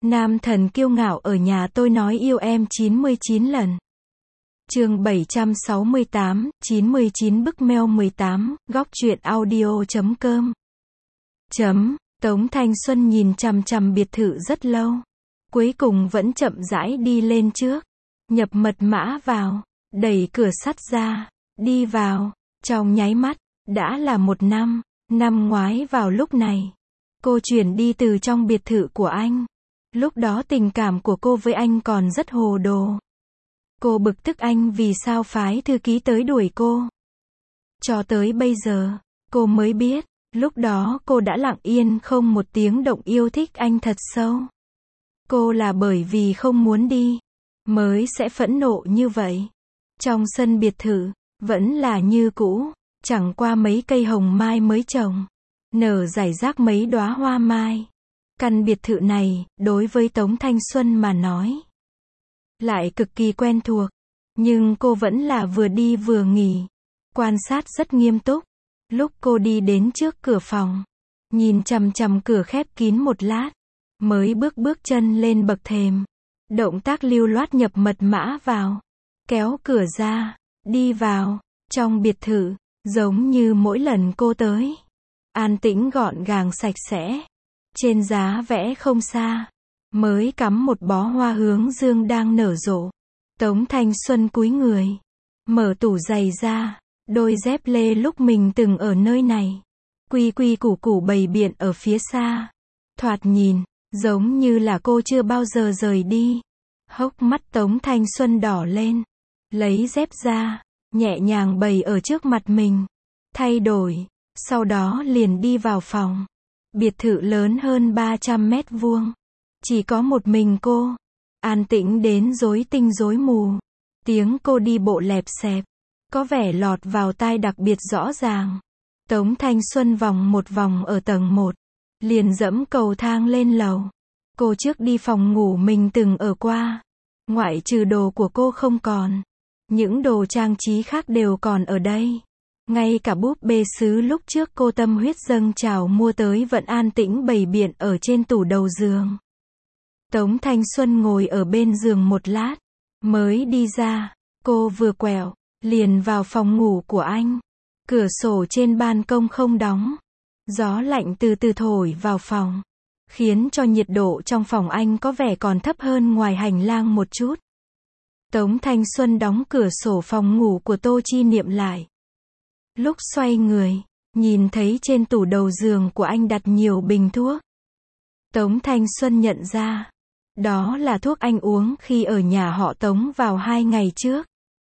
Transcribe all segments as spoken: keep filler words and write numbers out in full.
Nam thần kiêu ngạo ở nhà tôi nói yêu em chín mươi chín lần. Chương bảy trăm sáu mươi tám, chín mươi chín bức mail mười tám, góc truyện audio chấm com. Chấm, Tống Thanh Xuân nhìn chằm chằm biệt thự rất lâu. Cuối cùng vẫn chậm rãi đi lên trước. Nhập mật mã vào. Đẩy cửa sắt ra. Đi vào. Trong nháy mắt. Đã là một năm. Năm ngoái vào lúc này. Cô chuyển đi từ trong biệt thự của anh. Lúc đó tình cảm của cô với anh còn rất hồ đồ. Cô bực tức anh vì sao phái thư ký tới đuổi cô. Cho tới bây giờ, cô mới biết, lúc đó cô đã lặng yên không một tiếng động yêu thích anh thật sâu. Cô là bởi vì không muốn đi, mới sẽ phẫn nộ như vậy. Trong sân biệt thự, vẫn là như cũ, chẳng qua mấy cây hồng mai mới trồng, nở rải rác mấy đóa hoa mai. Căn biệt thự này, đối với Tống Thanh Xuân mà nói, lại cực kỳ quen thuộc, nhưng cô vẫn là vừa đi vừa nghỉ, quan sát rất nghiêm túc. Lúc cô đi đến trước cửa phòng, nhìn chằm chằm cửa khép kín một lát, mới bước bước chân lên bậc thềm, động tác lưu loát nhập mật mã vào, kéo cửa ra, đi vào, trong biệt thự, giống như mỗi lần cô tới, an tĩnh gọn gàng sạch sẽ, trên giá vẽ không xa, mới cắm một bó hoa hướng dương đang nở rộ. Tống Thanh Xuân cúi người, mở tủ giày ra, đôi dép lê lúc mình từng ở nơi này, quy quy củ củ bày biện ở phía xa. Thoạt nhìn, giống như là cô chưa bao giờ rời đi. Hốc mắt Tống Thanh Xuân đỏ lên, lấy dép ra, nhẹ nhàng bày ở trước mặt mình, thay đổi, sau đó liền đi vào phòng. Biệt thự lớn hơn ba trăm mét vuông. Chỉ có một mình cô. An tĩnh đến rối tinh rối mù. Tiếng cô đi bộ lẹp xẹp, có vẻ lọt vào tai đặc biệt rõ ràng. Tống Thanh Xuân vòng một vòng ở tầng một. Liền dẫm cầu thang lên lầu. Cô trước đi phòng ngủ mình từng ở qua. Ngoại trừ đồ của cô không còn. Những đồ trang trí khác đều còn ở đây. Ngay cả búp bê sứ lúc trước cô tâm huyết dâng trào mua tới vẫn an tĩnh bày biện ở trên tủ đầu giường. Tống Thanh Xuân ngồi ở bên giường một lát, mới đi ra. Cô vừa quẹo, liền vào phòng ngủ của anh. Cửa sổ trên ban công không đóng. Gió lạnh từ từ thổi vào phòng, khiến cho nhiệt độ trong phòng anh có vẻ còn thấp hơn ngoài hành lang một chút. Tống Thanh Xuân đóng cửa sổ phòng ngủ của Tô Chi Niệm lại. Lúc xoay người, nhìn thấy trên tủ đầu giường của anh đặt nhiều bình thuốc. Tống Thanh Xuân nhận ra, đó là thuốc anh uống khi ở nhà họ Tống vào hai ngày trước.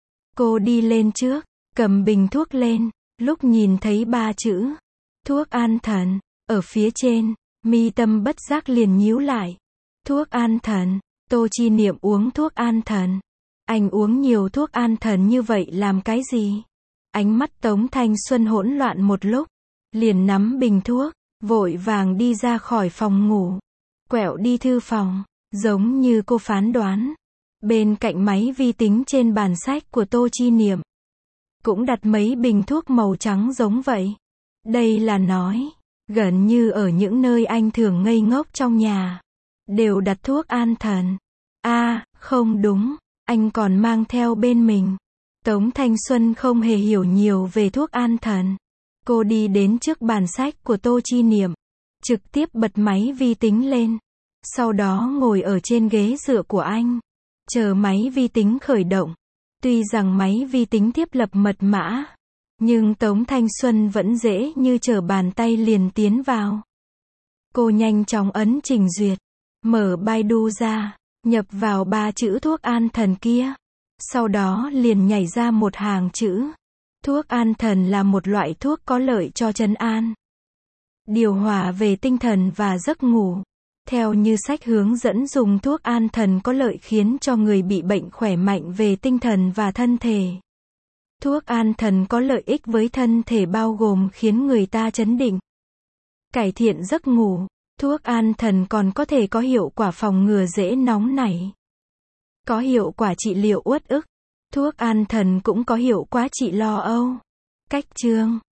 Cô đi lên trước, cầm bình thuốc lên, lúc nhìn thấy ba chữ, thuốc an thần, ở phía trên, mi tâm bất giác liền nhíu lại. Thuốc an thần, Tô Chi Niệm uống thuốc an thần. Anh uống nhiều thuốc an thần như vậy làm cái gì? Ánh mắt Tống Thanh Xuân hỗn loạn một lúc, liền nắm bình thuốc, vội vàng đi ra khỏi phòng ngủ, quẹo đi thư phòng, giống như cô phán đoán. Bên cạnh máy vi tính trên bàn sách của Tô Chi Niệm, cũng đặt mấy bình thuốc màu trắng giống vậy. Đây là nói, gần như ở những nơi anh thường ngây ngốc trong nhà, đều đặt thuốc an thần. A, à, không đúng, anh còn mang theo bên mình. Tống Thanh Xuân không hề hiểu nhiều về thuốc an thần. Cô đi đến trước bàn sách của Tô Chi Niệm, trực tiếp bật máy vi tính lên. Sau đó ngồi ở trên ghế dựa của anh, chờ máy vi tính khởi động. Tuy rằng máy vi tính thiết lập mật mã, nhưng Tống Thanh Xuân vẫn dễ như trở bàn tay liền tiến vào. Cô nhanh chóng ấn trình duyệt, mở Baidu ra, nhập vào ba chữ thuốc an thần kia. Sau đó liền nhảy ra một hàng chữ. Thuốc an thần là một loại thuốc có lợi cho trấn an, điều hòa về tinh thần và giấc ngủ. Theo như sách hướng dẫn dùng thuốc an thần có lợi khiến cho người bị bệnh khỏe mạnh về tinh thần và thân thể. Thuốc an thần có lợi ích với thân thể bao gồm khiến người ta trấn định, cải thiện giấc ngủ. Thuốc an thần còn có thể có hiệu quả phòng ngừa dễ nóng nảy, có hiệu quả trị liệu uất ức. Thuốc an thần cũng có hiệu quả trị lo âu. Cách chương